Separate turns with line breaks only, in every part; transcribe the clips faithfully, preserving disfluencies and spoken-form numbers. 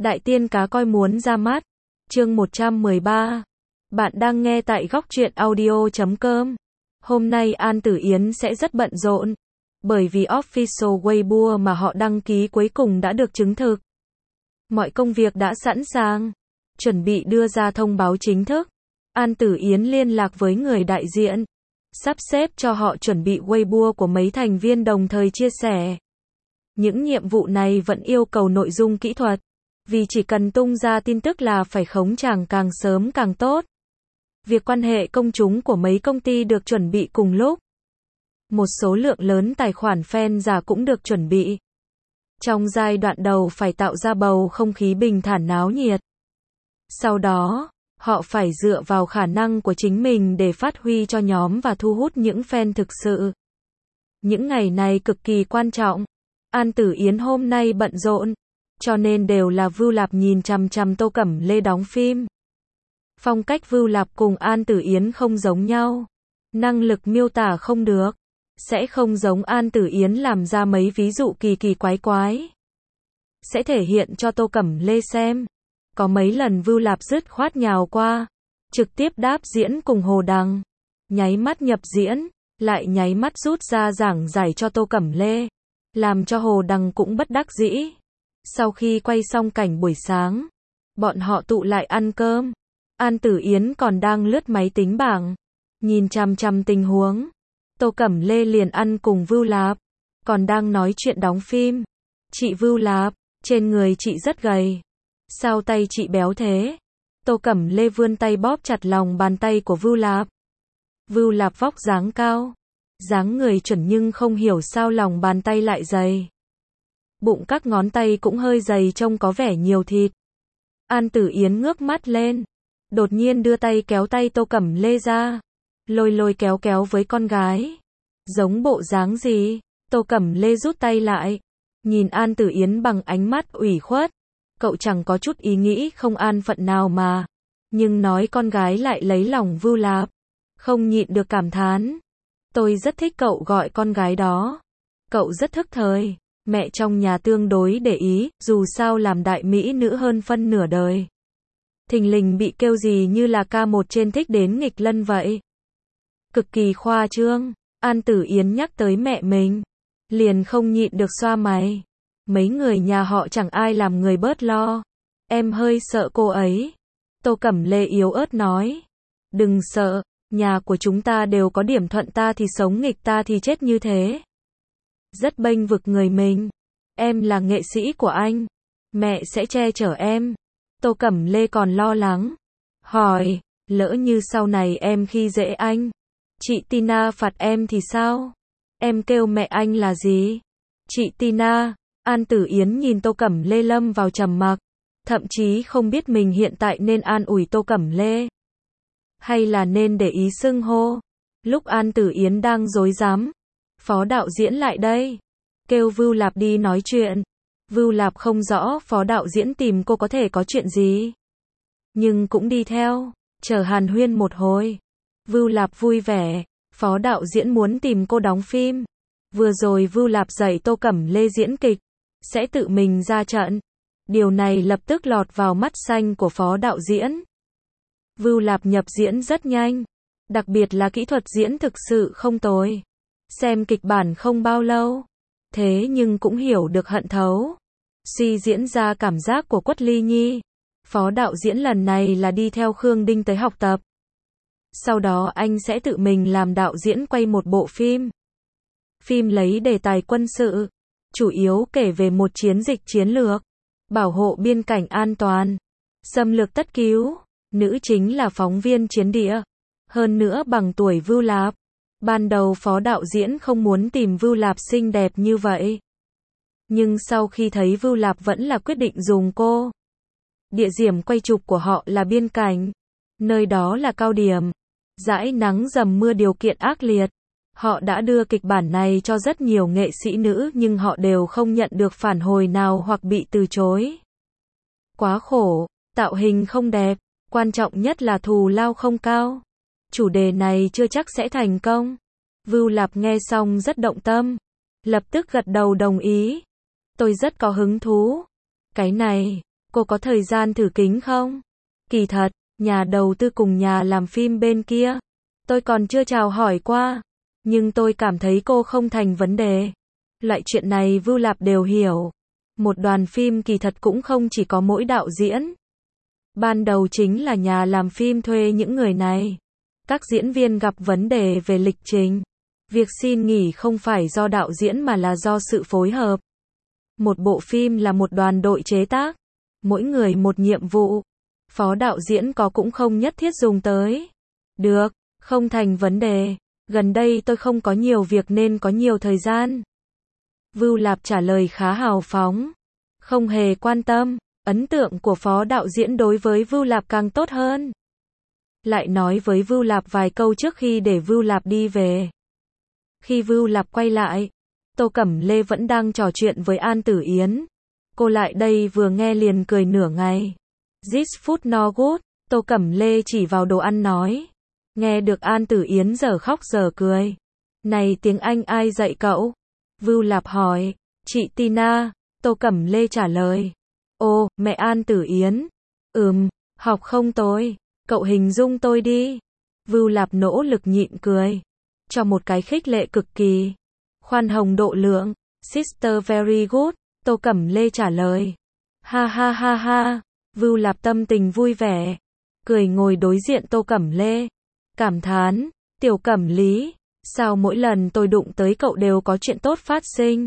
Đại tiên cá coi muốn ra mắt. Chương một trăm mười ba. Bạn đang nghe tại góc truyện audio chấm com. Hôm nay An Tử Yến sẽ rất bận rộn, bởi vì official Weibo mà họ đăng ký cuối cùng đã được chứng thực. Mọi công việc đã sẵn sàng, chuẩn bị đưa ra thông báo chính thức. An Tử Yến liên lạc với người đại diện, sắp xếp cho họ chuẩn bị Weibo của mấy thành viên đồng thời chia sẻ. Những nhiệm vụ này vẫn yêu cầu nội dung kỹ thuật, vì chỉ cần tung ra tin tức là phải khống chàng càng sớm càng tốt. Việc quan hệ công chúng của mấy công ty được chuẩn bị cùng lúc. Một số lượng lớn tài khoản fan giả cũng được chuẩn bị. Trong giai đoạn đầu phải tạo ra bầu không khí bình thản náo nhiệt. Sau đó, họ phải dựa vào khả năng của chính mình để phát huy cho nhóm và thu hút những fan thực sự. Những ngày này cực kỳ quan trọng. An Tử Yến hôm nay bận rộn, cho nên đều là Vưu Lạp nhìn chằm chằm Tô Cẩm Lê đóng phim. Phong cách Vưu Lạp cùng An Tử Yến không giống nhau. Năng lực miêu tả không được. Sẽ không giống An Tử Yến làm ra mấy ví dụ kỳ kỳ quái quái. Sẽ thể hiện cho Tô Cẩm Lê xem. Có mấy lần Vưu Lạp dứt khoát nhào qua, trực tiếp đáp diễn cùng Hồ Đằng. Nháy mắt nhập diễn, lại nháy mắt rút ra giảng giải cho Tô Cẩm Lê. Làm cho Hồ Đằng cũng bất đắc dĩ. Sau khi quay xong cảnh buổi sáng, bọn họ tụ lại ăn cơm. An Tử Yến còn đang lướt máy tính bảng, nhìn chằm chằm tình huống. Tô Cẩm Lê liền ăn cùng Vưu Lạp, còn đang nói chuyện đóng phim. Chị Vưu Lạp, trên người chị rất gầy. Sao tay chị béo thế? Tô Cẩm Lê vươn tay bóp chặt lòng bàn tay của Vưu Lạp. Vưu Lạp vóc dáng cao, dáng người chuẩn nhưng không hiểu sao lòng bàn tay lại dày. Bụng các ngón tay cũng hơi dày trông có vẻ nhiều thịt. An Tử Yến ngước mắt lên, đột nhiên đưa tay kéo tay Tô Cẩm Lê ra, lôi lôi kéo kéo với con gái. Giống bộ dáng gì? Tô Cẩm Lê rút tay lại, nhìn An Tử Yến bằng ánh mắt ủy khuất. Cậu chẳng có chút ý nghĩ không an phận nào mà. Nhưng nói con gái lại lấy lòng Vưu Lạp, không nhịn được cảm thán. Tôi rất thích cậu gọi con gái đó. Cậu rất thức thời. Mẹ trong nhà tương đối để ý, dù sao làm đại mỹ nữ hơn phân nửa đời. Thình lình bị kêu gì như là ca một trên thích đến nghịch lân vậy. Cực kỳ khoa trương. An Tử Yến nhắc tới mẹ mình, liền không nhịn được xoa mày. Mấy người nhà họ chẳng ai làm người bớt lo. Em hơi sợ cô ấy. Tô Cẩm Lê yếu ớt nói. Đừng sợ, nhà của chúng ta đều có điểm thuận ta thì sống nghịch ta thì chết như thế. Rất bênh vực người mình. Em là nghệ sĩ của anh, mẹ sẽ che chở em. Tô Cẩm Lê còn lo lắng, hỏi, lỡ như sau này em khi dễ anh, chị Tina phạt em thì sao? Em kêu mẹ anh là gì? Chị Tina. An Tử Yến nhìn Tô Cẩm Lê lâm vào trầm mặc, thậm chí không biết mình hiện tại nên an ủi Tô Cẩm Lê, hay là nên để ý xưng hô. Lúc An Tử Yến đang rối rắm, phó đạo diễn lại đây, kêu Vưu Lạp đi nói chuyện. Vưu Lạp không rõ phó đạo diễn tìm cô có thể có chuyện gì, nhưng cũng đi theo, chờ hàn huyên một hồi. Vưu Lạp vui vẻ, phó đạo diễn muốn tìm cô đóng phim. Vừa rồi Vưu Lạp dạy Tô Cẩm Lê diễn kịch, sẽ tự mình ra trận. Điều này lập tức lọt vào mắt xanh của phó đạo diễn. Vưu Lạp nhập diễn rất nhanh, đặc biệt là kỹ thuật diễn thực sự không tồi. Xem kịch bản không bao lâu, thế nhưng cũng hiểu được hận thấu. Suy diễn ra cảm giác của Quất Ly Nhi. Phó đạo diễn lần này là đi theo Khương Đinh tới học tập. Sau đó anh sẽ tự mình làm đạo diễn quay một bộ phim. Phim lấy đề tài quân sự, chủ yếu kể về một chiến dịch chiến lược, bảo hộ biên cảnh an toàn, xâm lược tất cứu. Nữ chính là phóng viên chiến địa, hơn nữa bằng tuổi Vưu Lạp. Ban đầu phó đạo diễn không muốn tìm Vưu Lạp xinh đẹp như vậy, nhưng sau khi thấy Vưu Lạp vẫn là quyết định dùng cô. Địa điểm quay chụp của họ là biên cảnh, nơi đó là cao điểm, dãi nắng dầm mưa điều kiện ác liệt. Họ đã đưa kịch bản này cho rất nhiều nghệ sĩ nữ nhưng họ đều không nhận được phản hồi nào hoặc bị từ chối. Quá khổ, tạo hình không đẹp, quan trọng nhất là thù lao không cao. Chủ đề này chưa chắc sẽ thành công. Vưu Lạp nghe xong rất động tâm, lập tức gật đầu đồng ý. Tôi rất có hứng thú. Cái này, cô có thời gian thử kính không? Kỳ thật, nhà đầu tư cùng nhà làm phim bên kia, tôi còn chưa chào hỏi qua, nhưng tôi cảm thấy cô không thành vấn đề. Loại chuyện này Vưu Lạp đều hiểu. Một đoàn phim kỳ thật cũng không chỉ có mỗi đạo diễn. Ban đầu chính là nhà làm phim thuê những người này. Các diễn viên gặp vấn đề về lịch trình. Việc xin nghỉ không phải do đạo diễn mà là do sự phối hợp. Một bộ phim là một đoàn đội chế tác. Mỗi người một nhiệm vụ. Phó đạo diễn có cũng không nhất thiết dùng tới. Được, không thành vấn đề. Gần đây tôi không có nhiều việc nên có nhiều thời gian. Vưu Lạp trả lời khá hào phóng. Không hề quan tâm. Ấn tượng của phó đạo diễn đối với Vưu Lạp càng tốt hơn. Lại nói với Vưu Lạp vài câu trước khi để Vưu Lạp đi về. Khi Vưu Lạp quay lại, Tô Cẩm Lê vẫn đang trò chuyện với An Tử Yến. Cô lại đây vừa nghe liền cười nửa ngày. This food no good, Tô Cẩm Lê chỉ vào đồ ăn nói. Nghe được An Tử Yến giờ khóc giờ cười. Này tiếng Anh ai dạy cậu? Vưu Lạp hỏi. Chị Tina, Tô Cẩm Lê trả lời. Ồ, mẹ An Tử Yến. Ừm, học không tôi. Cậu hình dung tôi đi. Vưu Lạp nỗ lực nhịn cười. Cho một cái khích lệ cực kỳ. Khoan hồng độ lượng. Sister very good. Tô Cẩm Lê trả lời. Ha ha ha ha. Vưu Lạp tâm tình vui vẻ. Cười ngồi đối diện Tô Cẩm Lê. Cảm thán. Tiểu Cẩm Lý. Sao mỗi lần tôi đụng tới cậu đều có chuyện tốt phát sinh?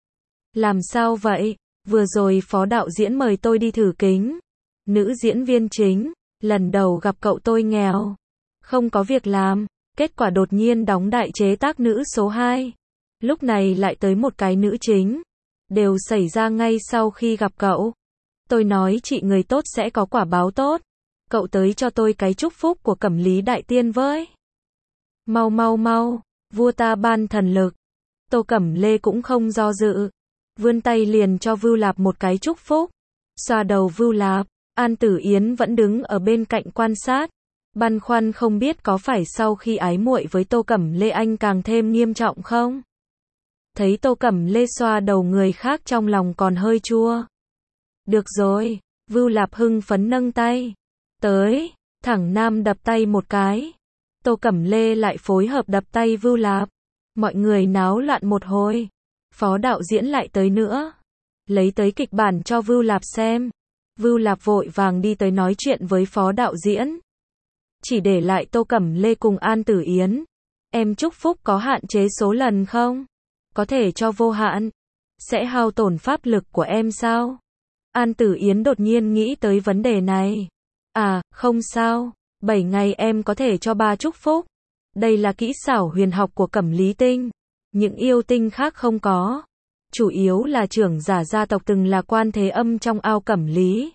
Làm sao vậy? Vừa rồi phó đạo diễn mời tôi đi thử kính. Nữ diễn viên chính. Lần đầu gặp cậu tôi nghèo. Không có việc làm. Kết quả đột nhiên đóng đại chế tác nữ số hai. Lúc này lại tới một cái nữ chính. Đều xảy ra ngay sau khi gặp cậu. Tôi nói chị người tốt sẽ có quả báo tốt. Cậu tới cho tôi cái chúc phúc của Cẩm Lý Đại Tiên với. Mau mau mau. Vua ta ban thần lực. Tô Cẩm Lê cũng không do dự. Vươn tay liền cho Vưu Lạp một cái chúc phúc. Xoa đầu Vưu Lạp. An Tử Yến vẫn đứng ở bên cạnh quan sát. Băn khoăn không biết có phải sau khi ái muội với Tô Cẩm Lê anh càng thêm nghiêm trọng không? Thấy Tô Cẩm Lê xoa đầu người khác trong lòng còn hơi chua. Được rồi. Vưu Lạp hưng phấn nâng tay. Tới. Thẳng Nam đập tay một cái. Tô Cẩm Lê lại phối hợp đập tay Vưu Lạp. Mọi người náo loạn một hồi. Phó đạo diễn lại tới nữa. Lấy tới kịch bản cho Vưu Lạp xem. Vưu Lạp vội vàng đi tới nói chuyện với phó đạo diễn. Chỉ để lại Tô Cẩm Lê cùng An Tử Yến. Em chúc phúc có hạn chế số lần không? Có thể cho vô hạn. Sẽ hao tổn pháp lực của em sao? An Tử Yến đột nhiên nghĩ tới vấn đề này. À, không sao. Bảy ngày em có thể cho ba chúc phúc. Đây là kỹ xảo huyền học của Cẩm Lý Tinh. Những yêu tinh khác không có. Chủ yếu là trưởng giả gia tộc từng là quan thế âm trong ao Cẩm Lý.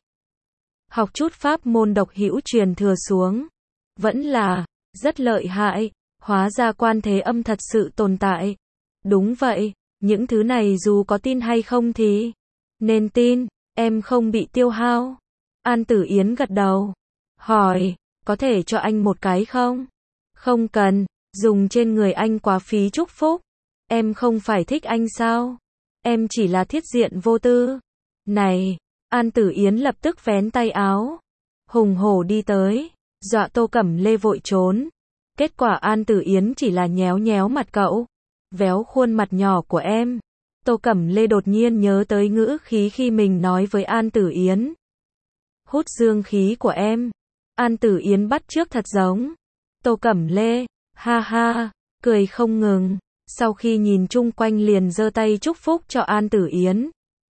Học chút pháp môn độc hữu truyền thừa xuống. Vẫn là, rất lợi hại. Hóa ra quan thế âm thật sự tồn tại. Đúng vậy, những thứ này dù có tin hay không thì nên tin, em không bị tiêu hao. An Tử Yến gật đầu. Hỏi, có thể cho anh một cái không? Không cần, dùng trên người anh quá phí chúc phúc. Em không phải thích anh sao? Em chỉ là thiết diện vô tư. Này, An Tử Yến lập tức vén tay áo. Hùng hổ đi tới, dọa Tô Cẩm Lê vội trốn. Kết quả An Tử Yến chỉ là nhéo nhéo mặt cậu. Véo khuôn mặt nhỏ của em. Tô Cẩm Lê đột nhiên nhớ tới ngữ khí khi mình nói với An Tử Yến. Hút dương khí của em. An Tử Yến bắt chước thật giống. Tô Cẩm Lê, ha ha, cười không ngừng. Sau khi nhìn chung quanh liền giơ tay chúc phúc cho An Tử Yến.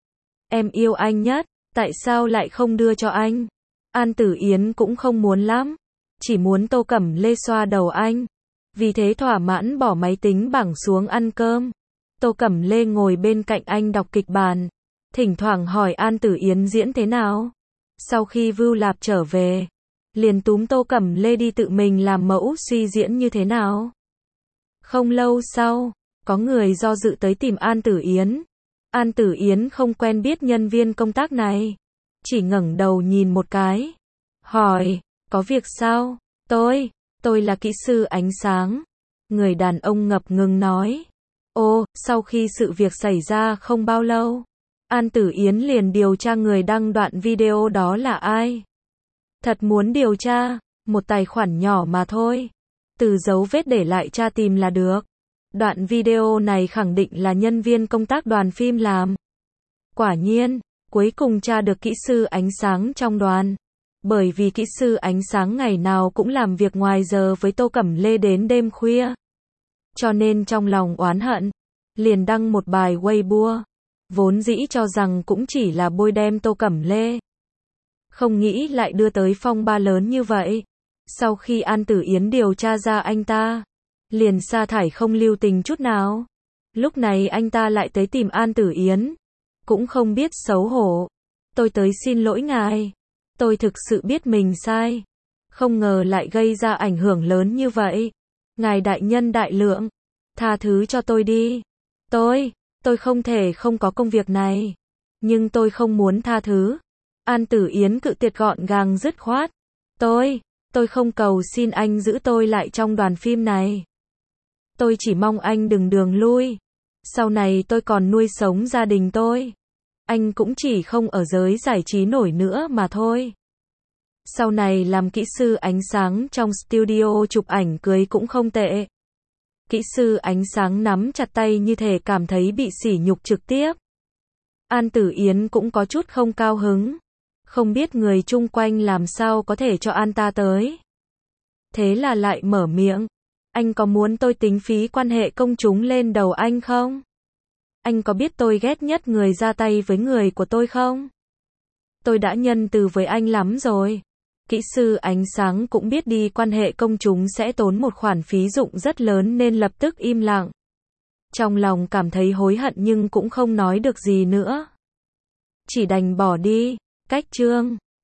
Em yêu anh nhất, tại sao lại không đưa cho anh? An Tử Yến cũng không muốn lắm. Chỉ muốn Tô Cẩm Lê xoa đầu anh. Vì thế thỏa mãn bỏ máy tính bảng xuống ăn cơm. Tô Cẩm Lê ngồi bên cạnh anh đọc kịch bản. Thỉnh thoảng hỏi An Tử Yến diễn thế nào. Sau khi Vưu Lạp trở về, liền túm Tô Cẩm Lê đi tự mình làm mẫu suy diễn như thế nào. Không lâu sau, có người do dự tới tìm An Tử Yến. An Tử Yến không quen biết nhân viên công tác này. Chỉ ngẩng đầu nhìn một cái. Hỏi, có việc sao? Tôi, tôi là kỹ sư ánh sáng. Người đàn ông ngập ngừng nói. Ô, sau khi sự việc xảy ra không bao lâu, An Tử Yến liền điều tra người đăng đoạn video đó là ai. Thật muốn điều tra, một tài khoản nhỏ mà thôi. Từ dấu vết để lại tra tìm là được. Đoạn video này khẳng định là nhân viên công tác đoàn phim làm. Quả nhiên, cuối cùng tra được kỹ sư ánh sáng trong đoàn. Bởi vì kỹ sư ánh sáng ngày nào cũng làm việc ngoài giờ với Tô Cẩm Lê đến đêm khuya. Cho nên trong lòng oán hận, liền đăng một bài Weibo. Vốn dĩ cho rằng cũng chỉ là bôi đen Tô Cẩm Lê. Không nghĩ lại đưa tới phong ba lớn như vậy. Sau khi An Tử Yến điều tra ra anh ta, liền sa thải không lưu tình chút nào. Lúc này anh ta lại tới tìm An Tử Yến. Cũng không biết xấu hổ. Tôi tới xin lỗi ngài. Tôi thực sự biết mình sai. Không ngờ lại gây ra ảnh hưởng lớn như vậy. Ngài đại nhân đại lượng. Tha thứ cho tôi đi. Tôi, tôi không thể không có công việc này. Nhưng tôi không muốn tha thứ. An Tử Yến cự tuyệt gọn gàng dứt khoát. Tôi, tôi không cầu xin anh giữ tôi lại trong đoàn phim này. Tôi chỉ mong anh đừng đường lui. Sau này tôi còn nuôi sống gia đình tôi. Anh cũng chỉ không ở giới giải trí nổi nữa mà thôi. Sau này làm kỹ sư ánh sáng trong studio chụp ảnh cưới cũng không tệ. Kỹ sư ánh sáng nắm chặt tay như thể cảm thấy bị sỉ nhục trực tiếp. An Tử Yến cũng có chút không cao hứng. Không biết người chung quanh làm sao có thể cho An ta tới. Thế là lại mở miệng. Anh có muốn tôi tính phí quan hệ công chúng lên đầu anh không? Anh có biết tôi ghét nhất người ra tay với người của tôi không? Tôi đã nhân từ với anh lắm rồi. Kỹ sư ánh sáng cũng biết đi quan hệ công chúng sẽ tốn một khoản phí dụng rất lớn nên lập tức im lặng. Trong lòng cảm thấy hối hận nhưng cũng không nói được gì nữa. Chỉ đành bỏ đi. Cách chương